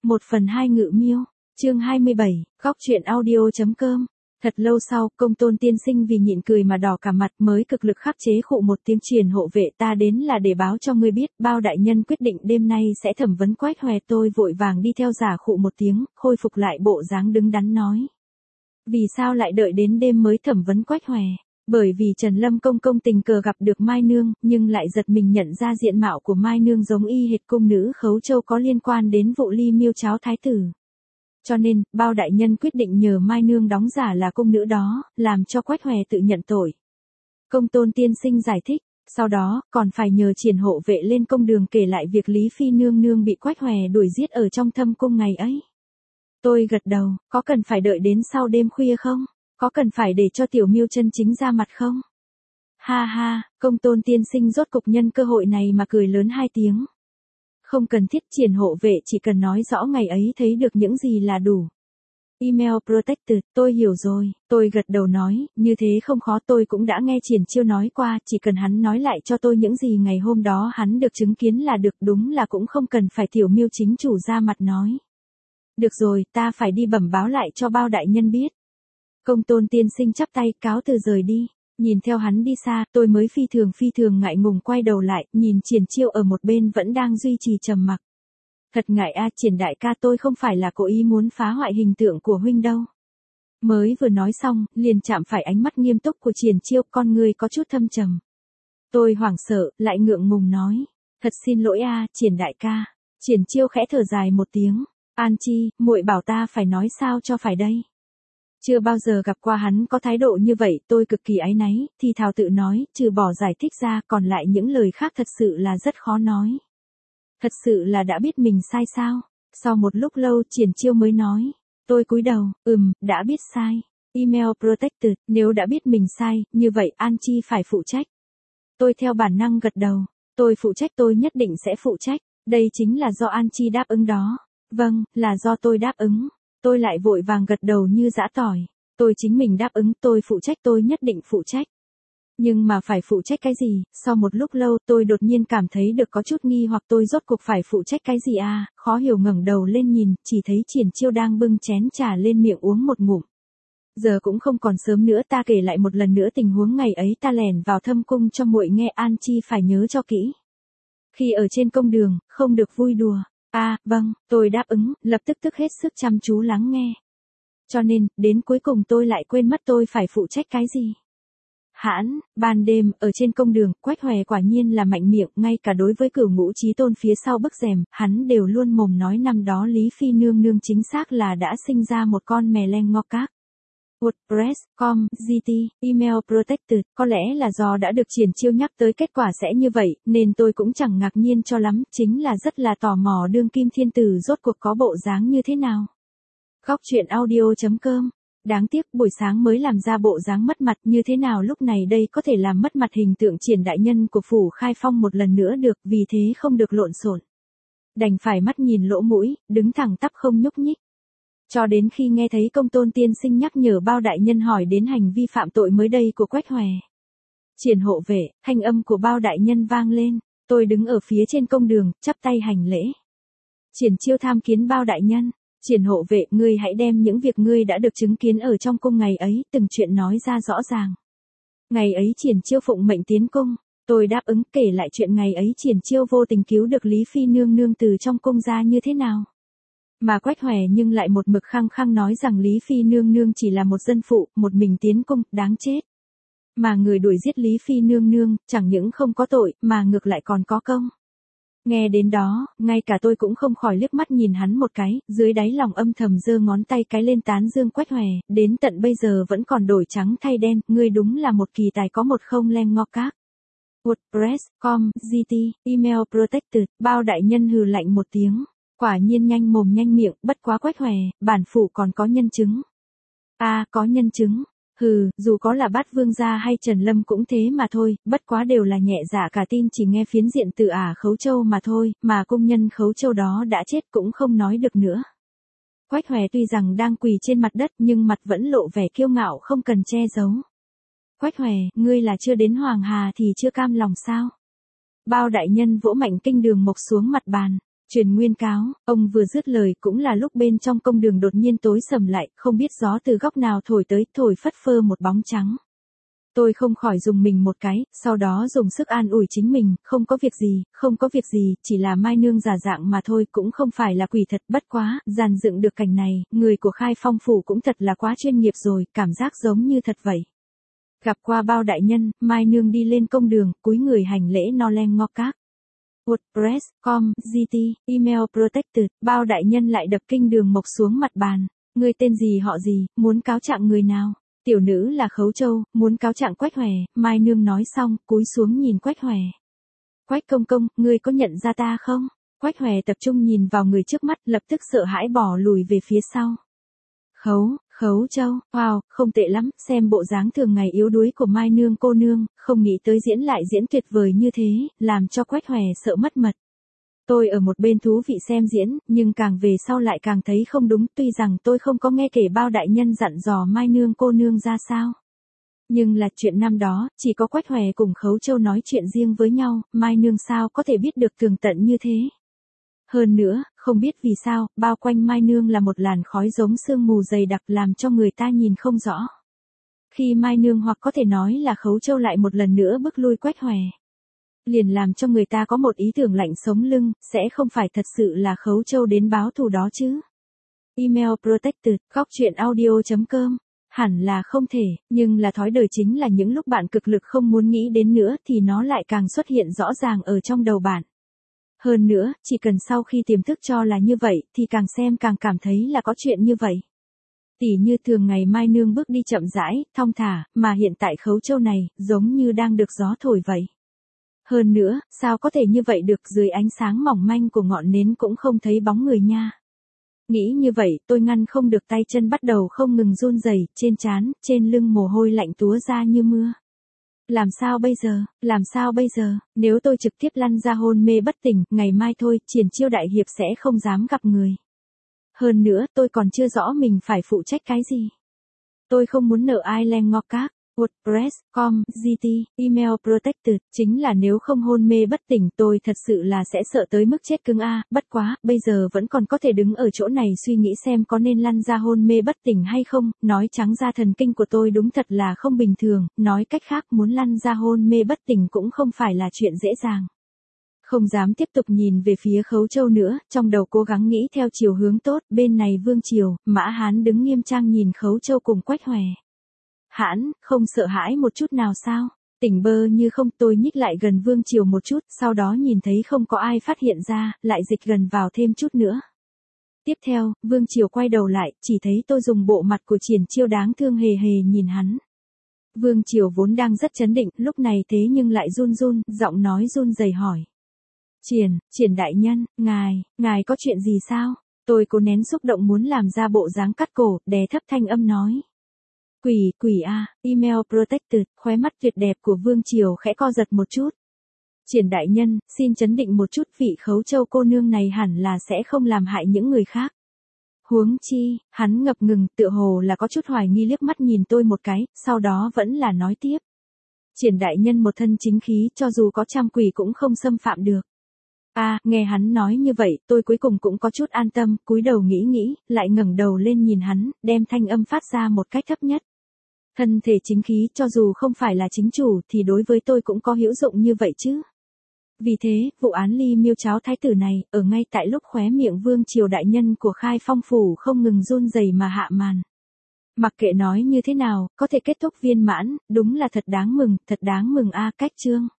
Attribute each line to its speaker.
Speaker 1: 1/2 Ngự Miêu, chương 27, góc truyện audio.com. Thật lâu sau, Công Tôn tiên sinh vì nhịn cười mà đỏ cả mặt mới cực lực khắc chế khụ một tiếng truyền hộ vệ ta đến là để báo cho ngươi biết, bao đại nhân quyết định đêm nay sẽ thẩm vấn Quách Hòe. Tôi vội vàng đi theo giả khụ một tiếng, khôi phục lại bộ dáng đứng đắn nói. Vì sao lại đợi đến đêm mới thẩm vấn Quách Hòe? Bởi vì Trần Lâm công công tình cờ gặp được Mai Nương, nhưng lại giật mình nhận ra diện mạo của Mai Nương giống y hệt cung nữ Khấu Châu có liên quan đến vụ ly miêu cháo thái tử. Cho nên, bao đại nhân quyết định nhờ Mai Nương đóng giả là cung nữ đó, làm cho Quách Hòe tự nhận tội. Công Tôn tiên sinh giải thích, sau đó, còn phải nhờ triển hộ vệ lên công đường kể lại việc Lý Phi Nương Nương bị Quách Hòe đuổi giết ở trong thâm cung ngày ấy. Tôi gật đầu, có cần phải đợi đến sau đêm khuya không? Có cần phải để cho Tiểu Miêu chân chính ra mặt không? Ha ha, Công Tôn tiên sinh rốt cục nhân cơ hội này mà cười lớn 2 tiếng. Không cần thiết triển hộ vệ, chỉ cần nói rõ ngày ấy thấy được những gì là đủ. Email protected, tôi hiểu rồi, tôi gật đầu nói, như thế không khó, tôi cũng đã nghe Triển Chiêu nói qua, chỉ cần hắn nói lại cho tôi những gì ngày hôm đó hắn được chứng kiến là được, đúng là cũng không cần phải Tiểu Miêu chính chủ ra mặt nói. Được rồi, ta phải đi bẩm báo lại cho bao đại nhân biết. Công Tôn tiên sinh chắp tay cáo từ rời đi. Nhìn theo hắn đi xa, tôi mới phi thường ngại ngùng quay đầu lại, nhìn Triển Chiêu ở một bên vẫn đang duy trì trầm mặc. Thật ngại a, Triển đại ca, tôi không phải là cố ý muốn phá hoại hình tượng của huynh đâu. Mới vừa nói xong, liền chạm phải ánh mắt nghiêm túc của Triển Chiêu, con người có chút thâm trầm. Tôi hoảng sợ, lại ngượng ngùng nói, thật xin lỗi a, Triển đại ca. Triển Chiêu khẽ thở dài một tiếng, An Chi, muội bảo ta phải nói sao cho phải đây. Chưa bao giờ gặp qua hắn có thái độ như vậy, tôi cực kỳ áy náy, thì thào tự nói, trừ bỏ giải thích ra, còn lại những lời khác thật sự là rất khó nói. Thật sự là đã biết mình sai sao? Sau một lúc lâu, Triển Chiêu mới nói. Tôi cúi đầu, đã biết sai. Email protected, nếu đã biết mình sai, như vậy An Chi phải phụ trách. Tôi theo bản năng gật đầu. Tôi phụ trách, tôi nhất định sẽ phụ trách. Đây chính là do An Chi đáp ứng đó. Vâng, là do tôi đáp ứng. Tôi lại vội vàng gật đầu như giã tỏi. Tôi chính mình đáp ứng, tôi phụ trách, tôi nhất định phụ trách. Nhưng mà phải phụ trách cái gì? Sau một lúc lâu, tôi đột nhiên cảm thấy được có chút nghi hoặc, tôi rốt cuộc phải phụ trách cái gì à? Khó hiểu ngẩng đầu lên nhìn, chỉ thấy Triển Chiêu đang bưng chén trà lên miệng uống một ngụm. Giờ cũng không còn sớm nữa, ta kể lại một lần nữa tình huống ngày ấy ta lẻn vào thâm cung cho muội nghe, An Chi phải nhớ cho kỹ. Khi ở trên công đường, không được vui đùa. Vâng, tôi đáp ứng, lập tức hết sức chăm chú lắng nghe. Cho nên, đến cuối cùng tôi lại quên mất tôi phải phụ trách cái gì. Ban đêm, ở trên công đường, Quách Hòe quả nhiên là mạnh miệng, ngay cả đối với Cửu Ngũ Chí Tôn phía sau bức rèm, hắn đều luôn mồm nói năm đó Lý Phi Nương Nương chính xác là đã sinh ra một con mè leng ngọc các. WordPress.com, GT, Email Protected, có lẽ là do đã được Triển Chiêu nhắc tới kết quả sẽ như vậy, nên tôi cũng chẳng ngạc nhiên cho lắm, chính là rất là tò mò đương kim thiên tử rốt cuộc có bộ dáng như thế nào. Góc truyện audio.com. Đáng tiếc buổi sáng mới làm ra bộ dáng mất mặt, như thế nào lúc này đây có thể làm mất mặt hình tượng Triển đại nhân của phủ Khai Phong một lần nữa được, vì thế không được lộn xộn. Đành phải mắt nhìn lỗ mũi, đứng thẳng tắp không nhúc nhích. Cho đến khi nghe thấy Công Tôn tiên sinh nhắc nhở bao đại nhân hỏi đến hành vi phạm tội mới đây của Quách Hòe. Triển hộ vệ, thanh âm của bao đại nhân vang lên, tôi đứng ở phía trên công đường, chắp tay hành lễ. Triển Chiêu tham kiến bao đại nhân. Triển hộ vệ, ngươi hãy đem những việc ngươi đã được chứng kiến ở trong cung ngày ấy, từng chuyện nói ra rõ ràng. Ngày ấy Triển Chiêu phụng mệnh tiến cung, tôi đáp ứng, kể lại chuyện ngày ấy Triển Chiêu vô tình cứu được Lý Phi Nương Nương từ trong cung ra như thế nào. Mà Quách Hòe nhưng lại một mực khăng khăng nói rằng Lý Phi Nương Nương chỉ là một dân phụ, một mình tiến cung, đáng chết. Mà người đuổi giết Lý Phi Nương Nương, chẳng những không có tội, mà ngược lại còn có công. Nghe đến đó, ngay cả tôi cũng không khỏi liếc mắt nhìn hắn một cái, dưới đáy lòng âm thầm giơ ngón tay cái lên tán dương Quách Hòe, đến tận bây giờ vẫn còn đổi trắng thay đen, ngươi đúng là một kỳ tài có một không lem ngọc các. WordPress.com, GT, Email Protected, bao đại nhân hừ lạnh một tiếng, quả nhiên nhanh mồm nhanh miệng, bất quá Quách Hòe, bản phủ còn có nhân chứng. Có nhân chứng. Dù có là Bát Vương gia hay Trần Lâm cũng thế mà thôi, bất quá đều là nhẹ dạ cả tin chỉ nghe phiến diện từ Khấu Châu mà thôi, mà cung nhân Khấu Châu đó đã chết cũng không nói được nữa. Quách Hòe tuy rằng đang quỳ trên mặt đất nhưng mặt vẫn lộ vẻ kiêu ngạo không cần che giấu. Quách Hòe, ngươi là chưa đến Hoàng Hà thì chưa cam lòng sao? Bao đại nhân vỗ mạnh kinh đường mộc xuống mặt bàn. Truyền nguyên cáo, ông vừa dứt lời cũng là lúc bên trong công đường đột nhiên tối sầm lại, không biết gió từ góc nào thổi tới, thổi phất phơ một bóng trắng. Tôi không khỏi dùng mình một cái, sau đó dùng sức an ủi chính mình, không có việc gì, không có việc gì, chỉ là Mai Nương giả dạng mà thôi, cũng không phải là quỷ thật, bất quá, dàn dựng được cảnh này, người của Khai Phong phủ cũng thật là quá chuyên nghiệp rồi, cảm giác giống như thật vậy. Gặp qua Bao đại nhân, Mai Nương đi lên công đường, cúi người hành lễ no len ngó các. WordPress, com, GT, email protected, Bao đại nhân lại đập kinh đường mộc xuống mặt bàn. Người tên gì họ gì, muốn cáo trạng người nào? Tiểu nữ là Khấu Châu, muốn cáo trạng Quách Hòe. Mai Nương nói xong, cúi xuống nhìn Quách Hòe. Quách công công, ngươi có nhận ra ta không? Quách Hòe tập trung nhìn vào người trước mắt, lập tức sợ hãi bỏ lùi về phía sau. Khấu Châu, wow, không tệ lắm, xem bộ dáng thường ngày yếu đuối của Mai Nương cô nương, không nghĩ tới diễn lại diễn tuyệt vời như thế, làm cho Quách Hòe sợ mất mật. Tôi ở một bên thú vị xem diễn, nhưng càng về sau lại càng thấy không đúng, tuy rằng tôi không có nghe kể Bao đại nhân dặn dò Mai Nương cô nương ra sao. Nhưng là chuyện năm đó, chỉ có Quách Hòe cùng Khấu Châu nói chuyện riêng với nhau, Mai Nương sao có thể biết được tường tận như thế. Hơn nữa, không biết vì sao, bao quanh Mai Nương là một làn khói giống sương mù dày đặc làm cho người ta nhìn không rõ. Khi Mai Nương hoặc có thể nói là Khấu Châu lại một lần nữa bước lui Quách Hòe, liền làm cho người ta có một ý tưởng lạnh sống lưng, sẽ không phải thật sự là Khấu Châu đến báo thù đó chứ. Email protected, gocchuyenaudio.com. Hẳn là không thể, nhưng là thói đời chính là những lúc bạn cực lực không muốn nghĩ đến nữa thì nó lại càng xuất hiện rõ ràng ở trong đầu bạn. Hơn nữa, chỉ cần sau khi tiềm thức cho là như vậy thì càng xem càng cảm thấy là có chuyện như vậy. Tỉ như thường ngày Mai Nương bước đi chậm rãi, thong thả, mà hiện tại Khấu Châu này, giống như đang được gió thổi vậy. Hơn nữa, sao có thể như vậy được, dưới ánh sáng mỏng manh của ngọn nến cũng không thấy bóng người nha. Nghĩ như vậy, tôi ngăn không được tay chân bắt đầu không ngừng run rẩy, trên trán, trên lưng mồ hôi lạnh túa ra như mưa. Làm sao bây giờ, nếu tôi trực tiếp lăn ra hôn mê bất tỉnh, ngày mai thôi, Triển Chiêu đại hiệp sẽ không dám gặp người. Hơn nữa, tôi còn chưa rõ mình phải phụ trách cái gì. Tôi không muốn nợ ai len ngó các. WordPress, com, GT, email protected, chính là nếu không hôn mê bất tỉnh tôi thật sự là sẽ sợ tới mức chết cứng a. Bất quá, bây giờ vẫn còn có thể đứng ở chỗ này suy nghĩ xem có nên lăn ra hôn mê bất tỉnh hay không, nói trắng ra thần kinh của tôi đúng thật là không bình thường, nói cách khác muốn lăn ra hôn mê bất tỉnh cũng không phải là chuyện dễ dàng. Không dám tiếp tục nhìn về phía Khấu Châu nữa, trong đầu cố gắng nghĩ theo chiều hướng tốt, bên này Vương Triều, Mã Hán đứng nghiêm trang nhìn Khấu Châu cùng Quách Hòe. Hãn, không sợ hãi một chút nào sao? Tỉnh bơ như không, tôi nhích lại gần Vương Triều một chút, sau đó nhìn thấy không có ai phát hiện ra, lại dịch gần vào thêm chút nữa. Tiếp theo, Vương Triều quay đầu lại, chỉ thấy tôi dùng bộ mặt của Triển Chiêu đáng thương hề hề nhìn hắn. Vương Triều vốn đang rất chấn định, lúc này thế nhưng lại run run, giọng nói run rẩy hỏi. Triển đại nhân, ngài có chuyện gì sao? Tôi cố nén xúc động muốn làm ra bộ dáng cắt cổ, đè thấp thanh âm nói. Quỷ a, email protected, khóe mắt tuyệt đẹp của Vương Triều khẽ co giật một chút. Triển đại nhân, xin chấn định một chút, vị Khấu Châu cô nương này hẳn là sẽ không làm hại những người khác. Huống chi, hắn ngập ngừng, tựa hồ là có chút hoài nghi liếc mắt nhìn tôi một cái, sau đó vẫn là nói tiếp. Triển đại nhân một thân chính khí, cho dù có trăm quỷ cũng không xâm phạm được. Nghe hắn nói như vậy, tôi cuối cùng cũng có chút an tâm, cúi đầu nghĩ, lại ngẩng đầu lên nhìn hắn, đem thanh âm phát ra một cách thấp nhất. Thân thể chính khí, cho dù không phải là chính chủ, thì đối với tôi cũng có hữu dụng như vậy chứ. Vì thế, vụ án Ly Miêu Cháo thái tử này, ở ngay tại lúc khóe miệng Vương Triều đại nhân của Khai Phong phủ không ngừng run rẩy mà hạ màn. Mặc kệ nói như thế nào, có thể kết thúc viên mãn, đúng là thật đáng mừng a. Cách chương